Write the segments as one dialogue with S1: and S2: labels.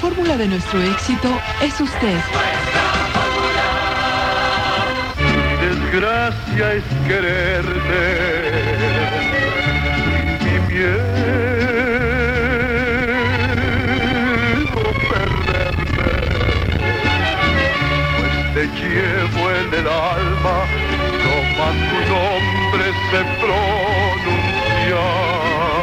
S1: fórmula de nuestro éxito es usted.
S2: Mi desgracia es quererte, mi miedo perderte, pues te llevo en el alma, no más tu nombre se pronuncia.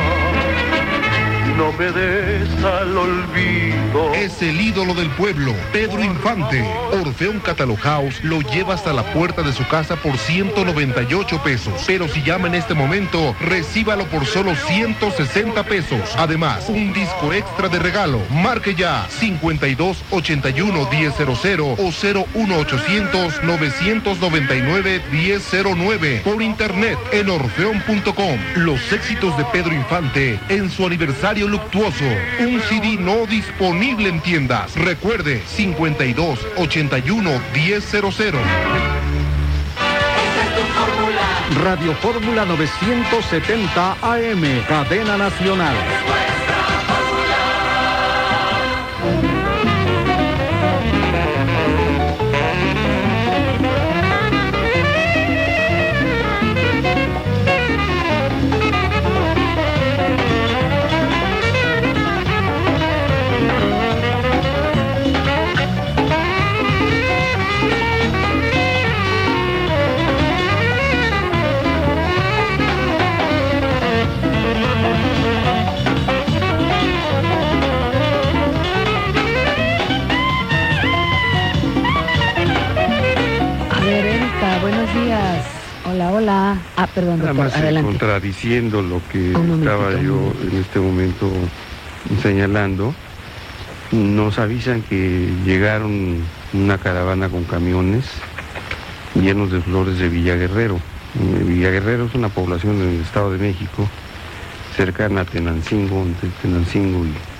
S2: No me des al olvido.
S3: Es el ídolo del pueblo, Pedro Infante. Orfeón Catalog House lo lleva hasta la puerta de su casa por 198 pesos. Pero si llama en este momento, recíbalo por solo 160 pesos. Además, un disco extra de regalo. Marque ya 5281-1000 o 01800-999-1009 por internet en orfeón.com. Los éxitos de Pedro Infante en su aniversario luctuoso. Un CD no disponible en tiendas. Recuerde, 5281-1000.
S4: Radio Fórmula 970 AM, cadena nacional.
S5: Buenos días. Hola, hola. Perdón, doctor,
S6: nada más
S5: adelante.
S6: Contradiciendo lo que estaba yo en este momento señalando, nos avisan que llegaron una caravana con camiones llenos de flores de Villa Guerrero. Villa Guerrero es una población en el Estado de México, cercana a Tenancingo, entre Tenancingo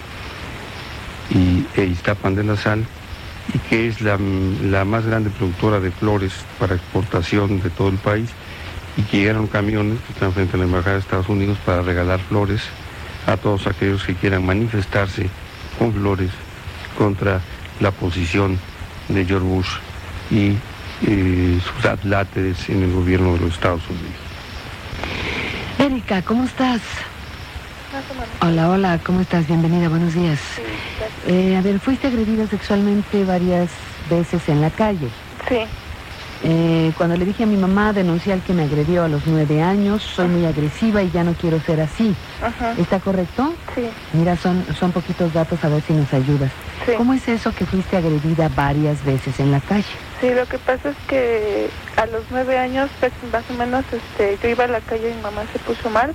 S6: e Iztapan de la Sal, y que es la más grande productora de flores para exportación de todo el país, y que llegaron camiones que están frente a la Embajada de Estados Unidos para regalar flores a todos aquellos que quieran manifestarse con flores contra la posición de George Bush y sus adláteres en el gobierno de los Estados Unidos.
S5: Erika, ¿cómo estás? Hola, hola, ¿cómo estás? Bienvenida, buenos días. A ver, fuiste agredida sexualmente varias veces en la calle.
S7: Sí.
S5: Cuando le dije a mi mamá, denuncié al que me agredió a los 9 años, soy muy agresiva y ya no quiero ser así.
S7: Ajá.
S5: ¿Está correcto?
S7: Sí.
S5: Mira, son poquitos datos, a ver si nos ayudas.
S7: Sí.
S5: ¿Cómo es eso que fuiste agredida varias veces en la calle?
S7: Sí, lo que pasa es que a los 9 años, pues, más o menos, yo iba a la calle y mi mamá se puso mal.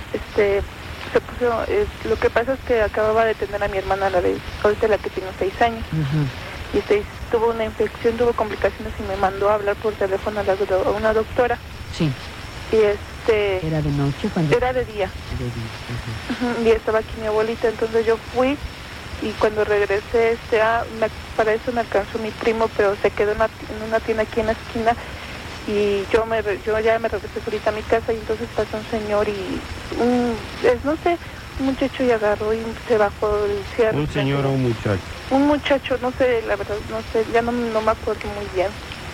S7: Lo que pasa es que acababa de tener a mi hermana, ahorita la que tiene 6 años.
S5: Uh-huh.
S7: Y tuvo una infección, tuvo complicaciones y me mandó a hablar por teléfono a una doctora.
S5: Sí.
S7: Y
S5: ¿Era de noche cuando...?
S7: Era de día.
S5: De día. Uh-huh.
S7: Y estaba aquí mi abuelita, entonces yo fui y cuando regresé, para eso me alcanzó mi primo, pero se quedó en una tienda aquí en la esquina. Y yo ya me regresé ahorita a mi casa y entonces pasó un señor y un muchacho y agarró y se bajó el cierre.
S6: ¿Un señor o un muchacho?
S7: Un muchacho, no sé, la verdad, no sé, ya no me acuerdo muy bien.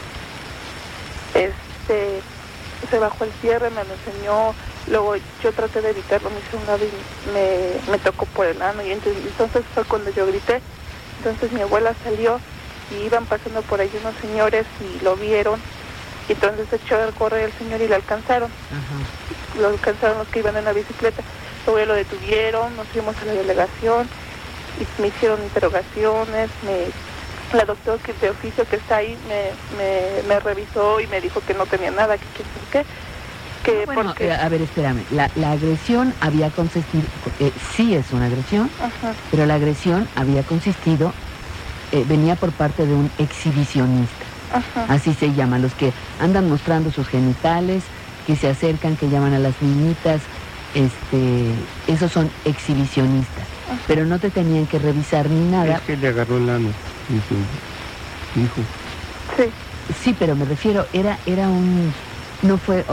S7: Se bajó el cierre, me lo enseñó, luego yo traté de evitarlo, me hice un lado y me tocó por el ano y entonces fue cuando yo grité. Entonces mi abuela salió y iban pasando por ahí unos señores y lo vieron. Y entonces echó a correr el señor y lo alcanzaron. Uh-huh. Lo alcanzaron los que iban en la bicicleta. Luego ya lo detuvieron, nos fuimos a la delegación y me hicieron interrogaciones. La doctora de oficio que está ahí me revisó y me dijo que no tenía nada, porque...
S5: A ver, espérame. La agresión había consistido... sí es una agresión, uh-huh, pero la agresión había consistido... venía por parte de un exhibicionista. Ajá. Así se llaman, los que andan mostrando sus genitales, que se acercan, que llaman a las niñitas, esos son exhibicionistas. Ajá. Pero no te tenían que revisar ni nada.
S6: Es que le agarró el ano, su hijo.
S7: Sí.
S5: Sí, pero me refiero, era no fue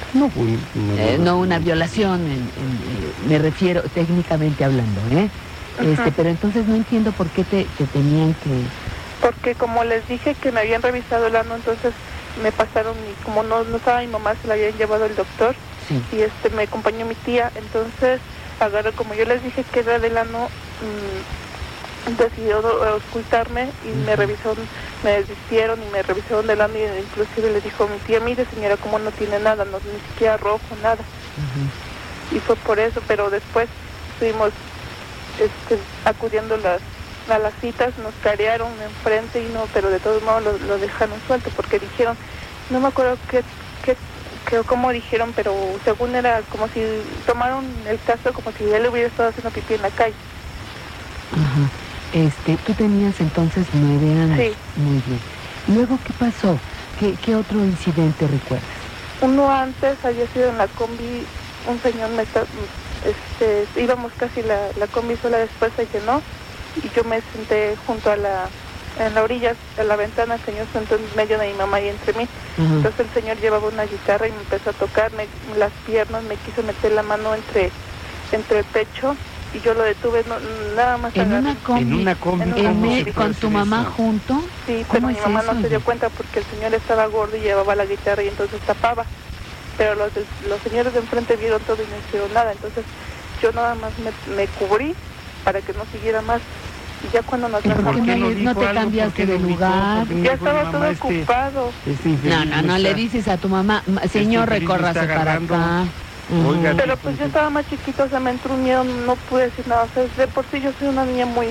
S5: una violación, me refiero técnicamente hablando, Pero entonces no entiendo por qué te tenían que...
S7: Porque como les dije que me habían revisado el ano, entonces me pasaron, y como no estaba mi mamá, se la habían llevado el doctor,
S5: Sí.
S7: y me acompañó mi tía, entonces agarré, como yo les dije que era del ano, decidió ocultarme y me revisaron, me desvistieron y me revisaron del ano, y inclusive le dijo a mi tía, mire señora, como no tiene nada, no, ni siquiera rojo, nada. Y fue por eso, pero después estuvimos acudiendo a las citas, nos carearon enfrente y no, pero de todos modos lo dejaron suelto porque dijeron, no me acuerdo cómo dijeron, pero según era como si tomaron el caso como si él hubiera estado haciendo pipí en la calle.
S5: Tú tenías entonces 9 años.
S7: Sí.
S5: Muy bien. Luego, ¿qué pasó? ¿Qué otro incidente recuerdas?
S7: Uno antes había sido en la combi, un señor íbamos casi la combi sola, después se llenó y yo me senté junto en la orilla de la ventana, el señor se sentó en medio de mi mamá y entre mí. Entonces el señor llevaba una guitarra y me empezó a tocar las piernas, me quiso meter la mano entre el pecho y yo lo detuve, nada más.
S5: ¿En una combi? ¿Con tu mamá junto?
S7: Sí, pero mi mamá no se dio cuenta porque el señor estaba gordo y llevaba la guitarra y entonces tapaba. Pero los señores de enfrente vieron todo y no hicieron nada, entonces yo nada más me cubrí para que no siguiera más. Y ya cuando nos
S5: ¿Por qué no te cambiaste de lugar?
S7: Ya estaba todo ocupado.
S5: No le dices a tu mamá, señor, recórrase para acá.
S6: Oiga,
S7: pero pues yo estaba más chiquito, o sea, me entró un miedo, no pude decir nada. O sea, de por sí yo soy una niña muy,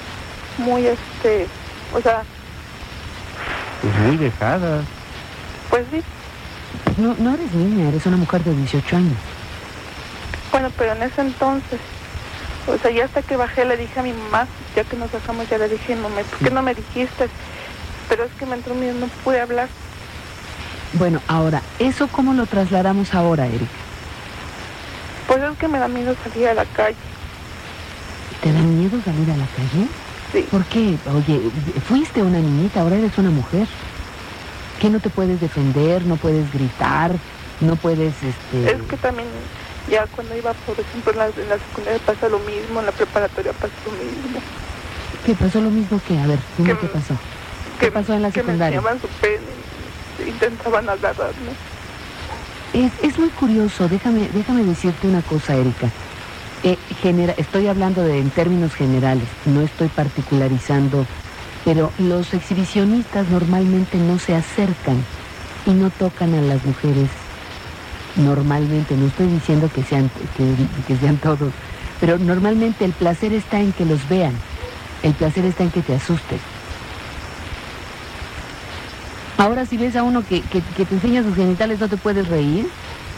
S7: o sea...
S6: Pues muy dejada.
S7: Pues sí.
S5: No eres niña, eres una mujer de 18 años.
S7: Bueno, pero en ese entonces, o sea, ya hasta que bajé le dije a mi mamá, ya que nos bajamos, ya le dije, mamá, ¿por qué no me dijiste? Pero es que me entró miedo, no pude hablar.
S5: Bueno, ahora, ¿eso cómo lo trasladamos ahora, Erika?
S7: Pues es que me da miedo salir a la calle.
S5: ¿Te da miedo salir a la calle?
S7: Sí.
S5: ¿Por qué? Oye, fuiste una niñita, ahora eres una mujer. ¿Qué no te puedes defender? ¿No puedes gritar? ¿No puedes,
S7: Es que también, ya cuando iba, por ejemplo, en la secundaria pasa lo mismo, en la preparatoria pasa lo mismo.
S5: ¿Qué pasó lo mismo que? A ver, dime qué pasó. ¿Qué pasó en la secundaria?
S7: Que me enseñaban su pene, intentaban agarrarme.
S5: Es muy curioso, déjame decirte una cosa, Erika. Estoy hablando en términos generales, no estoy particularizando, pero los exhibicionistas normalmente no se acercan y no tocan a las mujeres. Normalmente, no estoy diciendo que sean todos, pero normalmente el placer está en que los vean, el placer está en que te asusten. Ahora si ves a uno que te enseña sus genitales, ¿no te puedes reír?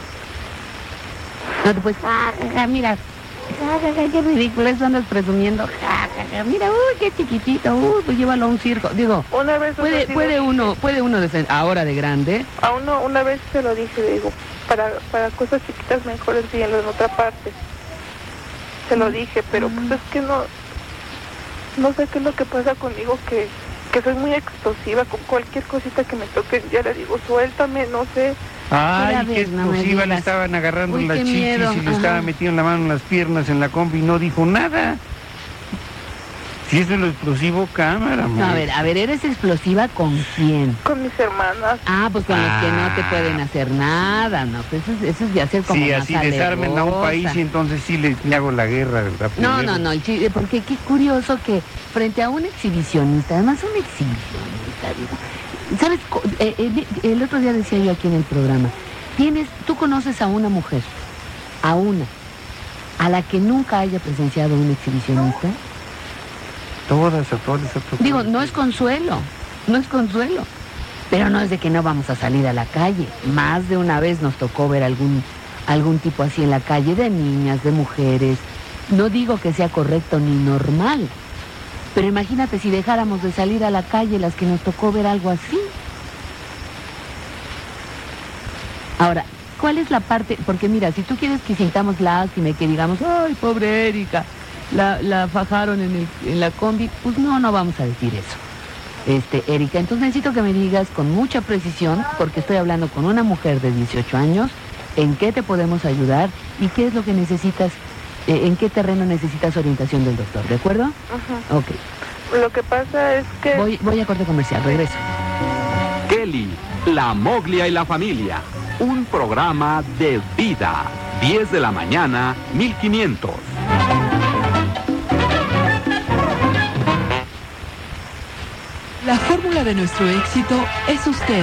S5: No te puedes... mira, qué ridículo, eso andas presumiendo. Mira, qué chiquitito, pues llévalo a un circo. Digo,
S7: una vez
S5: puede uno ahora de grande.
S7: A uno una vez se lo dije, digo, para cosas chiquitas mejor enséñalo en otra parte. Se lo dije, pero pues es que no sé qué es lo que pasa conmigo, que soy muy explosiva, con cualquier cosita que me toque, ya le digo, suéltame, no sé.
S6: Ay, qué explosiva, le estaban agarrando las chichis y le estaba metiendo la mano en las piernas en la combi y no dijo nada. Si eso es lo explosivo, cámara, amor.
S5: No, a ver, ¿eres explosiva con quién?
S7: Con mis hermanas.
S5: Pues con los que no te pueden hacer nada, ¿no? Pues eso es de hacer como
S6: sí,
S5: más
S6: así desarmen a un país y entonces sí le hago la guerra.
S5: No, porque qué curioso que frente a un exhibicionista, además un exhibicionista, digo, ¿sabes? El otro día decía yo aquí en el programa, tú conoces a una mujer, a la que nunca haya presenciado un exhibicionista.
S6: Todas.
S5: Digo, no es consuelo, pero no es de que no vamos a salir a la calle. Más de una vez nos tocó ver algún tipo así en la calle, de niñas, de mujeres. No digo que sea correcto ni normal, pero imagínate si dejáramos de salir a la calle las que nos tocó ver algo así. Ahora, ¿cuál es la parte? Porque mira, si tú quieres que sintamos lástima y que digamos, ay, pobre Erika, la fajaron en la combi, pues no vamos a decir eso. Erika, entonces necesito que me digas con mucha precisión, porque estoy hablando con una mujer de 18 años, en qué te podemos ayudar y qué es lo que necesitas ¿En qué terreno necesitas orientación del doctor? ¿De acuerdo?
S7: Ajá.
S5: Ok.
S7: Lo que pasa es que...
S5: Voy a corte comercial, regreso.
S4: Kelly, la Moglia y la familia. Un programa de vida. 10 de la mañana, 1500.
S1: La fórmula de nuestro éxito es usted.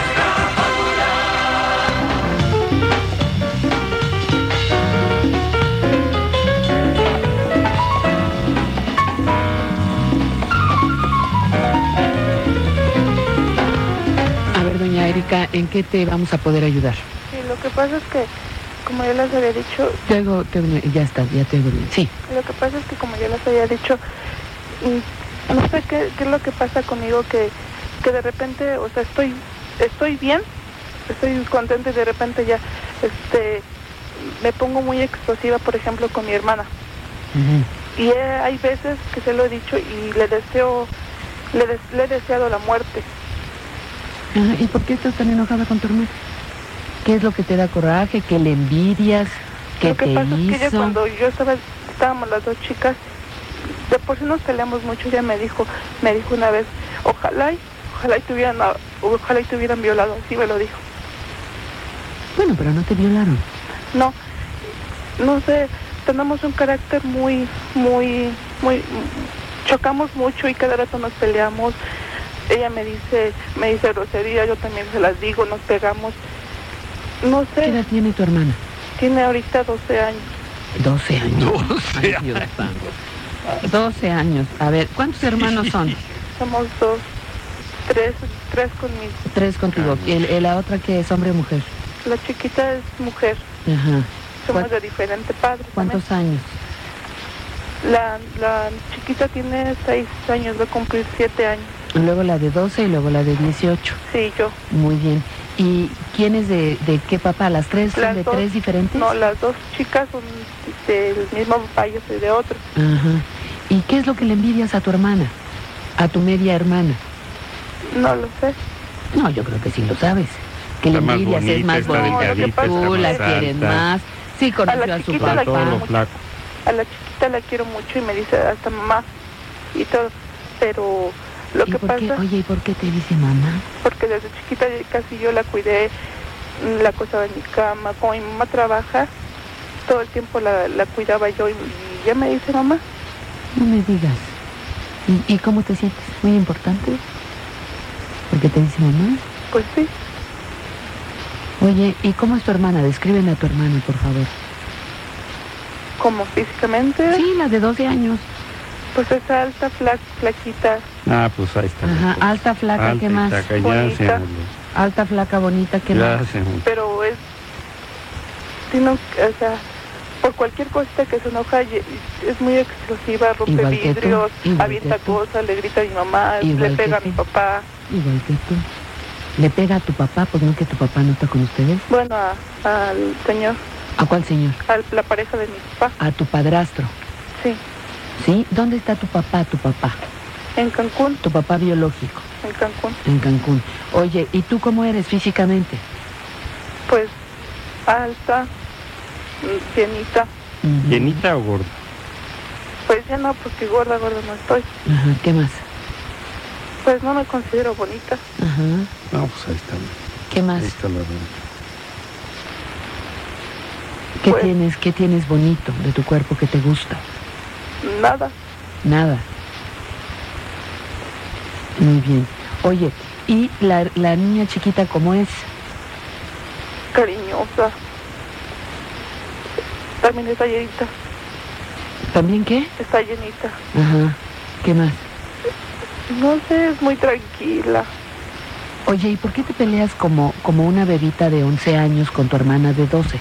S1: A ver, doña Erika, ¿en qué te vamos a poder ayudar?
S7: Sí, lo que pasa es que, como yo les había dicho...
S5: Ya está, ya te oigo bien. Sí.
S7: Lo que pasa es que, como yo les había dicho, no sé qué es lo que pasa conmigo, que de repente, o sea, estoy bien, estoy contenta y de repente ya, me pongo muy explosiva, por ejemplo, con mi hermana.
S5: Uh-huh.
S7: Y hay veces que se lo he dicho y le he deseado la muerte.
S5: Ajá. ¿Y por qué estás tan enojada con tu hermana? ¿Qué es lo que te da coraje? ¿Qué le envidias? ¿Qué
S7: Lo que
S5: te
S7: pasa
S5: hizo?
S7: es que ella, cuando yo estábamos las dos chicas, de por sí nos peleamos mucho. Ella me dijo una vez, ojalá y te hubieran violado, así me lo dijo.
S5: Bueno, pero no te violaron.
S7: No sé, tenemos un carácter muy, chocamos mucho y cada rato nos peleamos. Ella me dice grosería, yo también se las digo, nos pegamos. No sé.
S5: ¿Qué edad tiene tu hermana?
S7: Tiene ahorita 12 años.
S5: 12 años.
S6: 12
S5: Ay, Dios santo. 12 años. A ver, ¿cuántos hermanos son?
S7: Somos tres conmigo.
S5: 3 contigo. ¿La otra que es hombre o mujer?
S7: La chiquita es mujer.
S5: Ajá.
S7: Somos de diferente padre.
S5: ¿Cuántos años?
S7: La chiquita tiene 6 años, va a cumplir 7 años.
S5: Luego la de 12 y luego la de 18.
S7: Sí, yo.
S5: Muy bien. ¿Y quién es de qué papá? ¿Las 3 son
S7: Las
S5: de
S7: dos,
S5: 3 diferentes?
S7: No, las dos chicas son del mismo papá, yo soy de otro.
S5: Ajá. ¿Y qué es lo que le envidias a tu hermana? A tu media hermana.
S7: No lo sé.
S5: No, yo creo que sí lo sabes. Que le
S6: Está más
S5: envidias, es
S6: bonita,
S5: más
S6: está
S5: bonita que
S6: delgadita,
S5: tú,
S6: está
S5: la
S6: más
S5: quieres
S6: alta.
S5: más. Sí, conoció
S7: A la
S5: a su
S7: chiquita la
S5: papá.
S7: quiero
S6: Todo flaco.
S7: A la chiquita la quiero mucho y me dice hasta mamá y todo, pero lo
S5: ¿Y
S7: que
S5: por qué?
S7: pasa...
S5: Oye, ¿y por qué te dice mamá?
S7: Porque desde chiquita casi yo la cuidé, la acostaba en mi cama. Como mi mamá trabaja, todo el tiempo la cuidaba yo y ya me dice mamá.
S5: No me digas. ¿Y cómo te sientes? Muy importante. ¿Por qué te dice mamá?
S7: Pues sí.
S5: Oye, ¿y cómo es tu hermana? Descríbeme a tu hermana, por favor.
S7: Como físicamente,
S5: Sí, la de 12 años.
S7: pues es alta, flaquita.
S6: Ah, pues ahí está.
S5: Ajá, alta, flaca,
S6: Alta
S5: ¿qué
S6: y
S5: más?
S6: flaca, ya
S7: Bonita.
S6: hacemos.
S5: Alta, flaca, bonita, ¿qué
S6: Ya
S5: más?
S6: hacemos.
S7: Pero o sea, por cualquier cosita que se enoja, es muy explosiva, rompe
S5: Igual que tú,
S7: vidrios,
S5: igual
S7: avienta
S5: que tú.
S7: cosas, le grita a mi mamá,
S5: Igual
S7: le pega a
S5: que
S7: mi
S5: tú.
S7: papá.
S5: Igual que tú. ¿Le pega a tu papá? Pues no, que tu papá no está con ustedes.
S7: Bueno, al señor,
S5: ¿A cuál señor?
S7: a la pareja de mi papá,
S5: A tu padrastro.
S7: sí,
S5: ¿Sí? ¿Dónde está tu papá,
S7: en Cancún,
S5: Tu papá biológico,
S7: en Cancún.
S5: en Cancún. Oye, ¿y tú cómo eres físicamente?
S7: Pues alta, llenita.
S5: Ujú.
S6: ¿Llenita o gorda?
S7: Pues ya no, porque gorda no estoy.
S5: Ajá, ¿qué más?
S7: Pues no me considero bonita.
S5: Ajá.
S6: No, pues ahí está.
S5: ¿Qué más?
S6: Ahí está la verdad.
S5: ¿Qué
S7: Pues-
S5: tienes bonito de tu cuerpo que te gusta?
S7: Nada.
S5: Nada. Muy bien. Oye, ¿y la niña chiquita cómo es?
S7: Cariñosa. También está llenita.
S5: ¿También qué?
S7: Está llenita.
S5: Ajá. ¿Qué más?
S7: No sé, es muy tranquila.
S5: Oye, ¿y por qué te peleas como una bebita de 11 años con tu hermana de 12?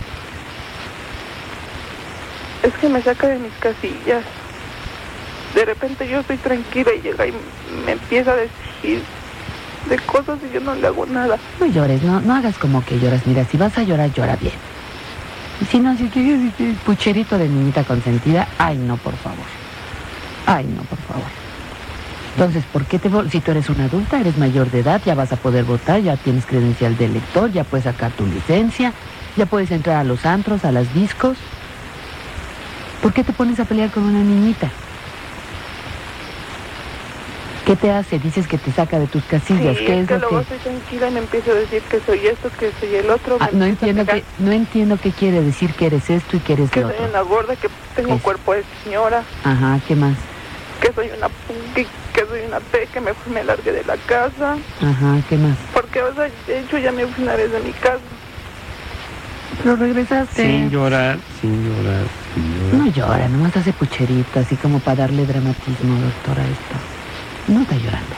S7: Es que me saca de mis casillas. De repente yo estoy tranquila y llega y me empieza a decir de cosas y yo no le hago nada.
S5: No llores, no hagas como que lloras. Mira, si vas a llorar, llora bien. Y si no, si pucherito de niñita consentida, ay, no, por favor. Ay, no, por favor. Entonces, ¿por qué si tú eres una adulta, eres mayor de edad, ya vas a poder votar, ya tienes credencial de elector, ya puedes sacar tu licencia, ya puedes entrar a los antros, a las discos? ¿Por qué te pones a pelear con una niñita? ¿Qué te hace? Dices que te saca de tus casillas.
S7: Sí,
S5: ¿Qué
S7: es
S5: es
S7: que
S5: lo
S7: luego
S5: que...?
S7: soy tranquila y me empiezo a decir que soy esto, que soy el otro.
S5: No entiendo qué quiere decir que eres esto y que eres
S7: que
S5: lo
S7: soy
S5: otro.
S7: una gorda, que tengo
S5: Es-
S7: cuerpo de señora,
S5: Ajá, ¿qué más?
S7: que soy una que soy una P, que me largué de la casa.
S5: Ajá, ¿qué más?
S7: Porque, o sea, de hecho ya me fui una vez de mi casa.
S5: Pero regresaste.
S6: Sin llorar, sin llorar, sin
S5: No
S6: llorar.
S5: llora, nomás hace pucherita, así como para darle dramatismo, doctora, esto. No está llorando.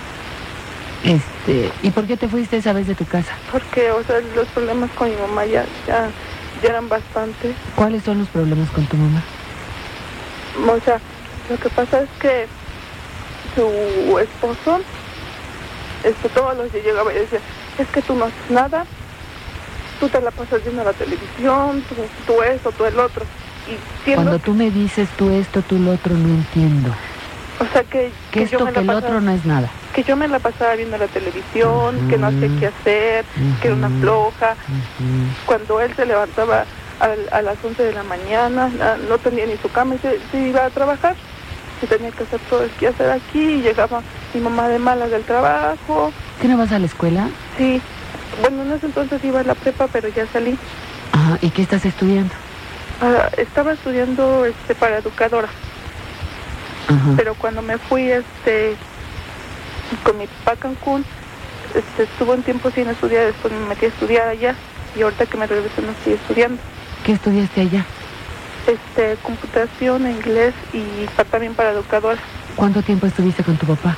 S5: ¿Y por qué te fuiste esa vez de tu casa?
S7: Porque, o sea, los problemas con mi mamá ya eran bastante.
S5: ¿Cuáles son los problemas con tu mamá?
S7: O sea, lo que pasa es que su esposo, todos los días llegaba y decía, es que tú no haces nada, tú te la pasas viendo la televisión, tú eso, tú el otro. Y siendo,
S5: Cuando tú me dices tú esto, tú lo otro, no entiendo.
S7: o sea, que
S5: Que
S7: yo
S5: esto,
S7: me
S5: que
S7: la
S5: el otro
S7: pasaba,
S5: no es nada.
S7: que yo me la pasaba viendo la televisión, que no hacía qué hacer, que era una
S5: Ujú.
S7: floja.
S5: Ujú.
S7: Cuando él se levantaba a las 11 de la mañana, no tenía ni su cama y se iba a trabajar. Se tenía que hacer todo el quehacer aquí y llegaba mi mamá de malas del trabajo.
S5: ¿Qué no vas a la escuela?
S7: Sí, bueno, en ese entonces iba a la prepa, pero ya salí.
S5: Ajá, ¿y qué estás estudiando?
S7: Estaba estudiando para educadora,
S5: Ajá.
S7: pero cuando me fui con mi papá a Cancún, estuve un tiempo sin estudiar, después me metí a estudiar allá y ahorita que me regresé no estoy estudiando.
S5: ¿Qué estudiaste allá?
S7: Computación, inglés y también para educadora.
S5: ¿Cuánto tiempo estuviste con tu papá?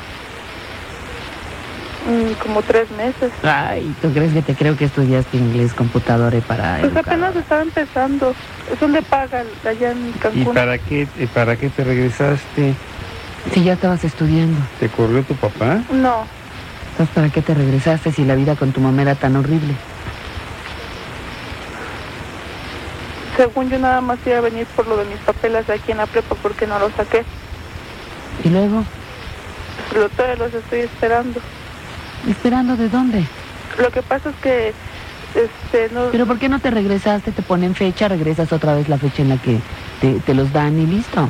S7: Como 3 meses.
S5: Ay, ¿tú crees que te creo que estudiaste inglés, computadora y para
S7: Pues
S5: educadora?
S7: apenas estaba empezando. Eso le pagan allá en
S6: ¿Y
S7: Cancún.
S6: para qué te regresaste?
S5: Si ya estabas estudiando,
S6: ¿Te corrió tu papá?
S7: No,
S5: entonces ¿para qué te regresaste si la vida con tu mamá era tan horrible?
S7: según yo nada más iba a venir por lo de mis papeles aquí en la prepa porque no los saqué.
S5: ¿Y luego?
S7: Pero todavía los estoy esperando.
S5: ¿Esperando de dónde?
S7: Lo que pasa es que no.
S5: ¿Pero por qué no te regresaste? Te ponen fecha, regresas otra vez la fecha en la que te los dan y listo.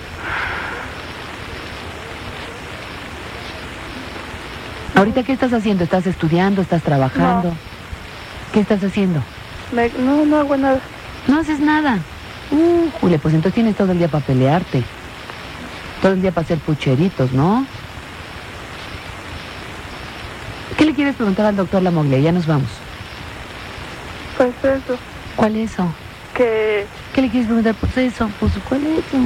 S5: ¿Ahorita qué estás haciendo? ¿Estás estudiando? ¿Estás trabajando?
S7: No.
S5: ¿Qué estás haciendo?
S7: No hago nada.
S5: No haces nada. Jule, pues entonces tienes todo el día para pelearte. Todo el día para hacer pucheritos, ¿no? ¿Qué le quieres preguntar al doctor Lamoglia? Ya nos vamos.
S7: Pues eso,
S5: ¿Cuál es eso?
S7: que
S5: ¿Qué le quieres preguntar? Pues eso, pues ¿cuál es eso?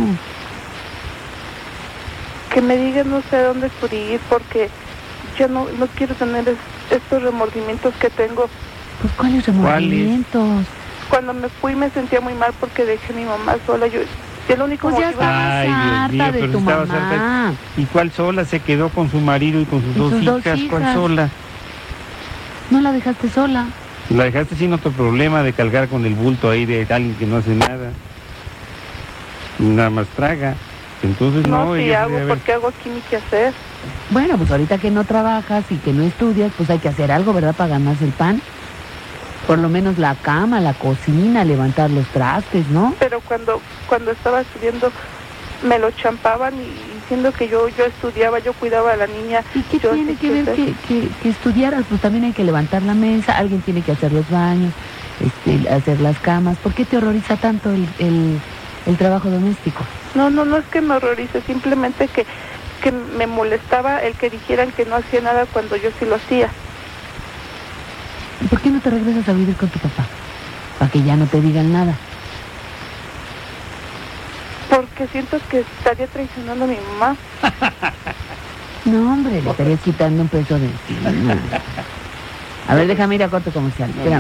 S7: me digan no sé a dónde acudir porque yo no quiero tener estos remordimientos que tengo.
S5: Pues ¿cuáles remordimientos?
S7: Cuando me fui me sentía muy mal porque dejé a mi mamá sola. Yo el único
S5: Pues ya
S7: motivo...
S5: estabas
S6: Ay, Dios
S5: harta
S6: mío,
S5: de
S6: pero
S5: tu
S6: estabas
S5: mamá.
S6: ¿Y cuál sola? Se quedó con su marido y con sus,
S5: Y
S6: dos,
S5: sus dos
S6: hijas. ¿Cuál
S5: hijas.
S6: sola?
S5: No la dejaste sola.
S6: La dejaste sin otro problema de cargar con el bulto ahí de alguien que no hace nada. Nada más traga. Entonces
S7: No,
S6: no,
S7: si
S6: ella
S7: hago,
S6: podría haber-
S7: porque hago aquí mi quehacer.
S5: Bueno, pues ahorita que no trabajas y que no estudias, pues hay que hacer algo, ¿verdad? Para ganarse el pan. Por lo menos la cama, la cocina, levantar los trastes, ¿no?
S7: Pero cuando estaba estudiando me lo champaban y diciendo que yo estudiaba, yo cuidaba a la niña.
S5: ¿Y qué
S7: yo
S5: tiene
S7: hacía
S5: que ver
S7: quehacer.
S5: que estudiaras? Pues también hay que levantar la mesa, alguien tiene que hacer los baños, hacer las camas. ¿Por qué te horroriza tanto el trabajo doméstico?
S7: No es que me horrorice, simplemente que me molestaba el que dijeran que no hacía nada cuando yo sí lo hacía.
S5: ¿Y por qué no te regresas a vivir con tu papá? Para que ya no te digan nada.
S7: Porque siento que estaría traicionando a mi mamá.
S5: No, hombre, le estarías quitando un peso de encima. A ver, déjame ir a corte comercial, espérame.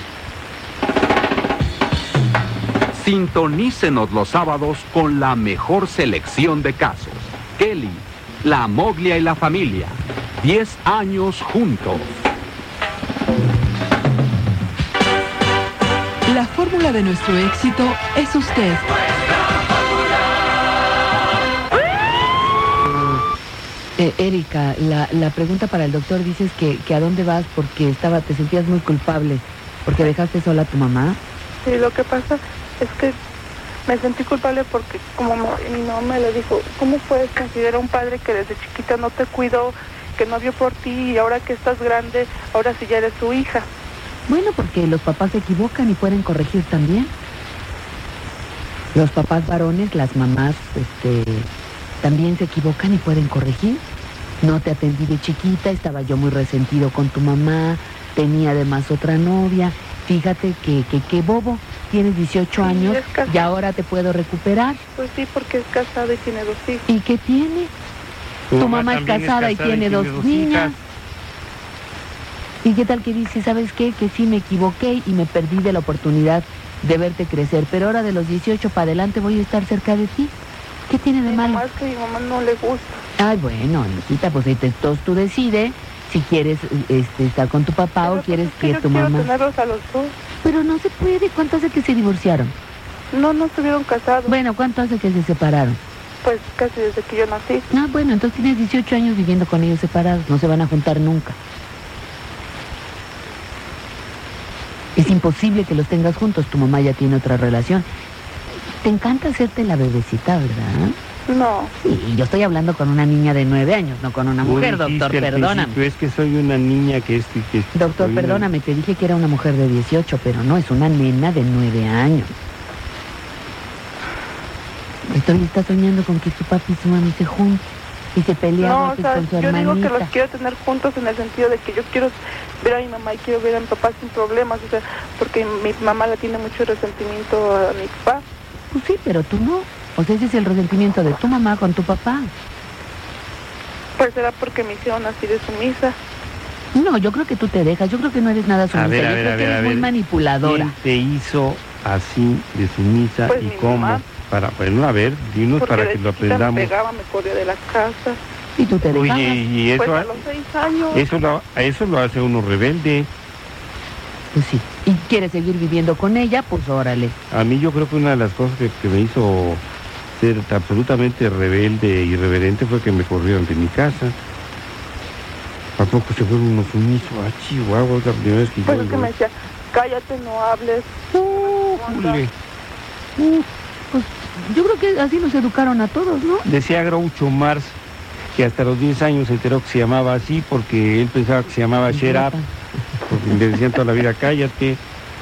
S4: Sintonícenos los sábados con la mejor selección de casos. Kelly, La Moglia y la familia. 10 años juntos.
S1: La fórmula de nuestro éxito es usted.
S5: Erika, la pregunta para el doctor, dices que a dónde vas porque te sentías muy culpable, porque dejaste sola a tu mamá.
S7: Y lo que pasa es que me sentí culpable porque como mi mamá le dijo, ¿cómo puedes considerar un padre que desde chiquita no te cuidó, que no vio por ti y ahora que estás grande, ahora sí ya eres su hija?
S5: Bueno, porque los papás se equivocan y pueden corregir también. Los papás varones, las mamás, también se equivocan y pueden corregir. No te atendí de chiquita, estaba yo muy resentido con tu mamá, tenía además otra novia. Fíjate que bobo, tienes 18 años y ahora te puedo recuperar.
S7: Pues sí, porque es casada y tiene 2 hijos.
S5: ¿Y qué tiene? Tu mamá es casada y tiene 2 niñas. ¿Y qué tal que dice, sabes qué? Que sí me equivoqué y me perdí de la oportunidad de verte crecer, pero ahora de los 18 para adelante voy a estar cerca de ti. ¿Qué tiene de malo?
S7: Más que a mi mamá no le gusta.
S5: Ay, bueno, Anita, pues entonces tú decides si quieres estar con tu papá
S7: pero
S5: o quieres
S7: pues
S5: que tu mamá...
S7: Yo quiero tenerlos a los 2.
S5: Pero no se puede. ¿Cuánto hace que se divorciaron?
S7: No estuvieron casados.
S5: Bueno, ¿cuánto hace que se separaron?
S7: Pues casi desde que yo nací.
S5: Ah, bueno, entonces tienes 18 años viviendo con ellos separados. No se van a juntar nunca. Es imposible que los tengas juntos. Tu mamá ya tiene otra relación. Te encanta hacerte la bebecita, ¿verdad?
S7: No.
S5: Sí, yo estoy hablando con una niña de 9 años, no con una mujer, doctor, perdóname.
S6: Es que soy una niña que
S5: Doctor, perdóname, te dije que era una mujer de 18, pero no, es una nena de 9 años. Está soñando con que su papi y su mami se junten y se pelean
S7: no, o sea,
S5: con su
S7: yo
S5: hermanita.
S7: digo que los quiero tener juntos en el sentido de que yo quiero ver a mi mamá y quiero ver a mi papá sin problemas, o sea, porque mi mamá le tiene mucho resentimiento a mi papá.
S5: Pues sí, pero tú no. O sea, ese es el resentimiento de tu mamá con tu papá.
S7: Pues será porque me hicieron así de sumisa.
S5: No, yo creo que tú te dejas, yo creo que no eres nada sumisa, yo creo que eres muy manipuladora.
S6: ¿Quién te hizo así de sumisa
S7: pues
S6: y
S7: mi
S6: cómo?
S7: Mamá.
S6: Bueno, a ver, dinos
S7: porque
S6: para que lo aprendamos.
S7: Me pegaba, me corría de la casa.
S5: ¿Y tú te dejabas?
S6: Oye, y eso,
S7: pues a los 6 años.
S6: Eso lo hace uno rebelde.
S5: Pues sí. ¿Y quieres seguir viviendo con ella? Pues órale.
S6: A mí yo creo que una de las cosas que me hizo ser absolutamente rebelde e irreverente fue que me corrieron de mi casa. ¿A poco se fueron unos sumisos a Chihuahua? La primera vez que
S7: pues
S6: yo...
S7: es que me decía, cállate, no hables.
S5: Pues yo creo que así nos educaron a todos, ¿no?
S6: Decía Groucho Marx que hasta los 10 años se enteró que se llamaba así porque él pensaba que se llamaba Shut Up, porque le decían toda la vida cállate.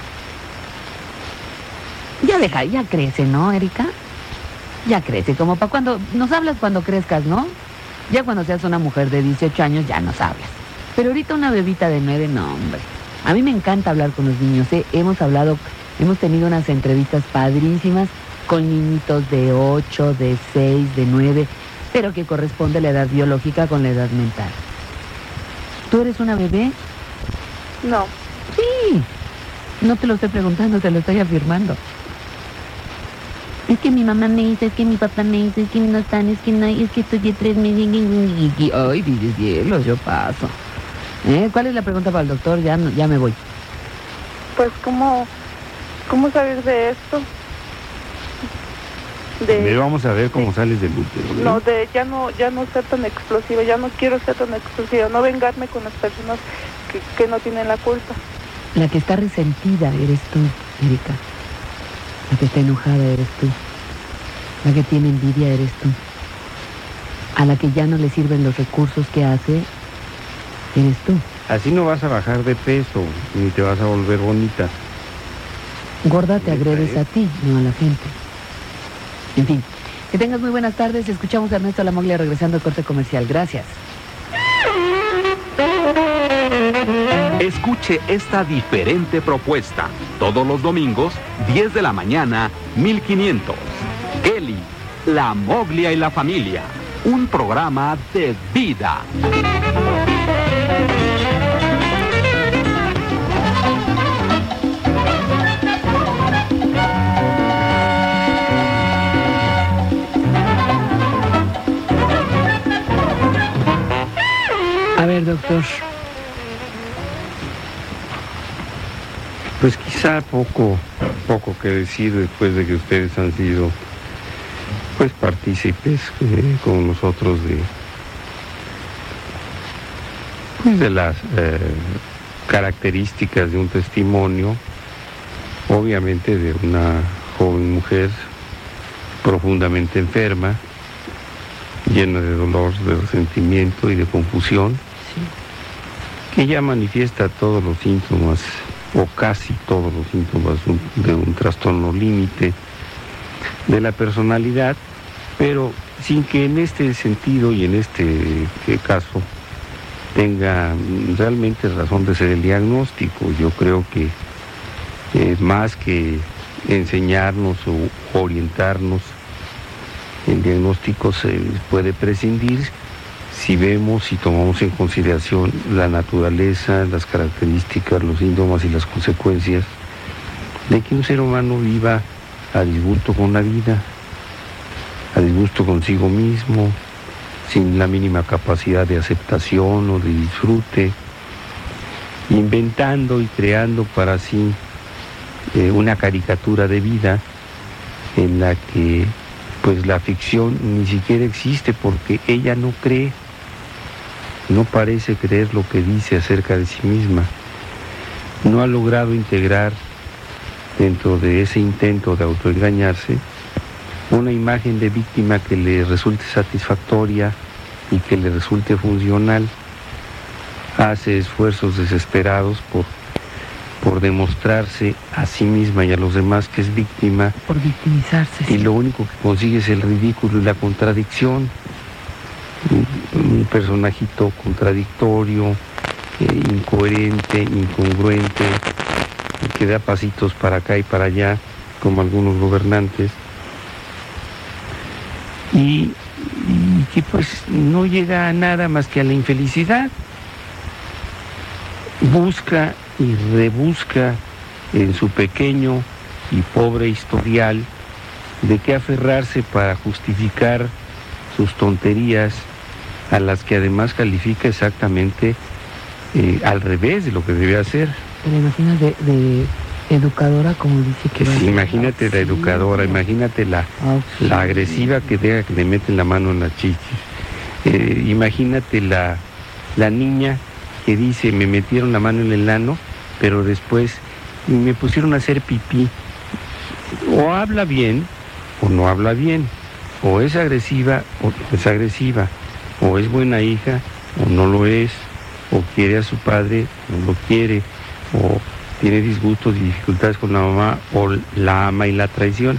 S5: Ya crece, ¿no, Erika? Ya crece, como para cuando nos hablas cuando crezcas, ¿no? Ya cuando seas una mujer de 18 años ya nos hablas. Pero ahorita una bebita de 9, no, hombre. A mí me encanta hablar con los niños, ¿eh? Hemos tenido unas entrevistas padrísimas con niñitos de 8, de 6, de 9, pero que corresponde la edad biológica con la edad mental. ¿Tú eres una bebé?
S7: No.
S5: Sí. No te lo estoy preguntando, te lo estoy afirmando. Es que mi mamá me dice, es que mi papá me dice, es que no están, es que no hay, es que estoy de 3 meses. Ay, dices cielos, yo paso. ¿Cuál es la pregunta para el doctor? Ya me voy.
S7: Pues, ¿cómo salir de esto?
S6: Vamos a ver cómo sales del útero.
S7: No, de ya no ser tan explosiva, ya no quiero ser tan explosiva, no vengarme con las personas que no tienen la culpa.
S5: La que está resentida eres tú, Erika. La que está enojada eres tú. La que tiene envidia eres tú. A la que ya no le sirven los recursos que hace, eres tú.
S6: Así no vas a bajar de peso, ni te vas a volver bonita.
S5: Gorda, te agredes a ti, no a la gente. En fin, que tengas muy buenas tardes. Escuchamos a Ernesto Lamoglia regresando al corte comercial. Gracias.
S4: Escuche esta diferente propuesta. Todos los domingos, 10 de la mañana, 1500. Kelly, La Moglia y la Familia. Un programa de vida.
S5: A ver, doctor.
S6: Pues quizá poco que decir después de que ustedes han sido pues partícipes con nosotros de las características de un testimonio, obviamente de una joven mujer profundamente enferma, llena de dolor, de resentimiento y de confusión, que ya manifiesta todos los síntomas, o casi todos los síntomas de un trastorno límite de la personalidad, pero sin que en este sentido y en este caso tenga realmente razón de ser el diagnóstico. Yo creo que más que enseñarnos o orientarnos, el diagnóstico se puede prescindir si vemos y tomamos en consideración la naturaleza, las características, los síntomas y las consecuencias de que un ser humano viva a disgusto con la vida, a disgusto consigo mismo, sin la mínima capacidad de aceptación o de disfrute, inventando y creando para sí una caricatura de vida en la que pues la ficción ni siquiera existe, porque ella no cree, no parece creer lo que dice acerca de sí misma. No ha logrado integrar dentro de ese intento de autoengañarse una imagen de víctima que le resulte satisfactoria y que le resulte funcional. Hace esfuerzos desesperados por demostrarse a sí misma y a los demás que es víctima.
S5: Por victimizarse.
S6: Y lo único que consigue es el ridículo y la contradicción. Un personajito contradictorio, incoherente, incongruente, que da pasitos para acá y para allá, como algunos gobernantes. Y que pues no llega a nada más que a la infelicidad. Busca y rebusca en su pequeño y pobre historial de qué aferrarse para justificar sus tonterías, a las que además califica exactamente al revés de lo que debe hacer.
S5: ¿Te la imaginas de educadora, como dice que
S6: sí, imagínate la educadora, imagínate la agresiva que deja que le meten la mano en la chichis, imagínate la niña que dice, me metieron la mano en el ano, pero después me pusieron a hacer pipí. O habla bien, o no habla bien, o es agresiva, o no es agresiva, o es buena hija, o no lo es, o quiere a su padre, o no lo quiere, o tiene disgustos y dificultades con la mamá, o la ama y la traiciona.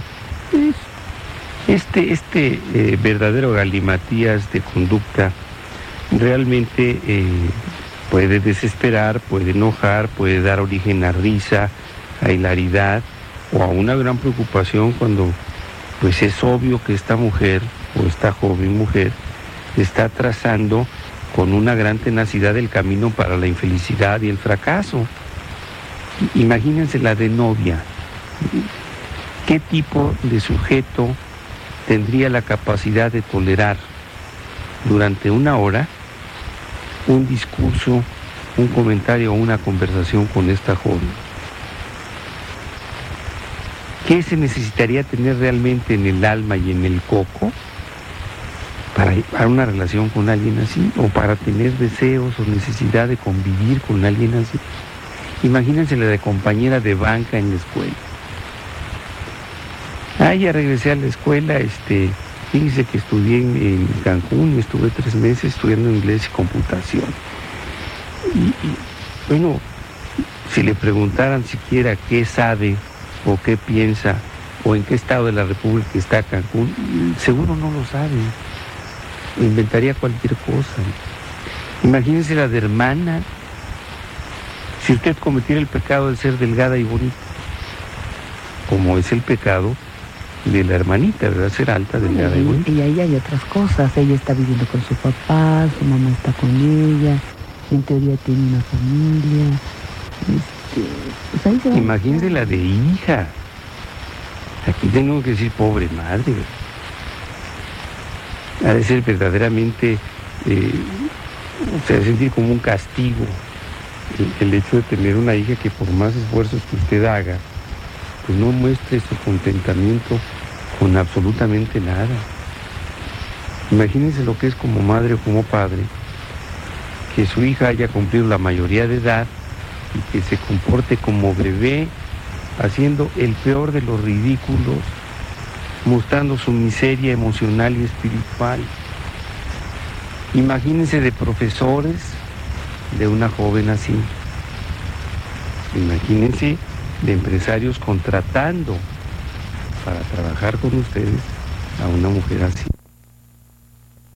S6: Este verdadero galimatías de conducta realmente puede desesperar, puede enojar, puede dar origen a risa, a hilaridad o a una gran preocupación cuando pues es obvio que esta mujer o esta joven mujer está trazando con una gran tenacidad el camino para la infelicidad y el fracaso. Imagínense la de novia. ¿Qué tipo de sujeto tendría la capacidad de tolerar durante una hora un discurso, un comentario o una conversación con esta joven? ¿Qué se necesitaría tener realmente en el alma y en el coco para una relación con alguien así, o para tener deseos o necesidad de convivir con alguien así? Imagínense la de compañera de banca en la escuela. Ya regresé a la escuela, fíjense que estudié en Cancún, estuve 3 meses estudiando inglés y computación. Y bueno, si le preguntaran siquiera qué sabe o qué piensa o en qué estado de la República está Cancún, seguro no lo sabe. Inventaría cualquier cosa. Imagínense la de hermana. Si usted cometiera el pecado de ser delgada y bonita, como es el pecado de la hermanita, ¿verdad? Ser alta, delgada y bonita.
S5: Y ahí hay otras cosas. Ella está viviendo con su papá, su mamá está con ella, en teoría tiene una familia. Pues ahí se va.
S6: Imagínense la de hija. Aquí tengo que decir pobre madre. Ha de ser verdaderamente, se ha de sentir como un castigo el hecho de tener una hija que por más esfuerzos que usted haga, pues no muestre su contentamiento con absolutamente nada. Imagínense lo que es como madre o como padre, que su hija haya cumplido la mayoría de edad y que se comporte como bebé, haciendo el peor de los ridículos mostrando su miseria emocional y espiritual. Imagínense de profesores de una joven así. Imagínense de empresarios contratando para trabajar con ustedes a una mujer así.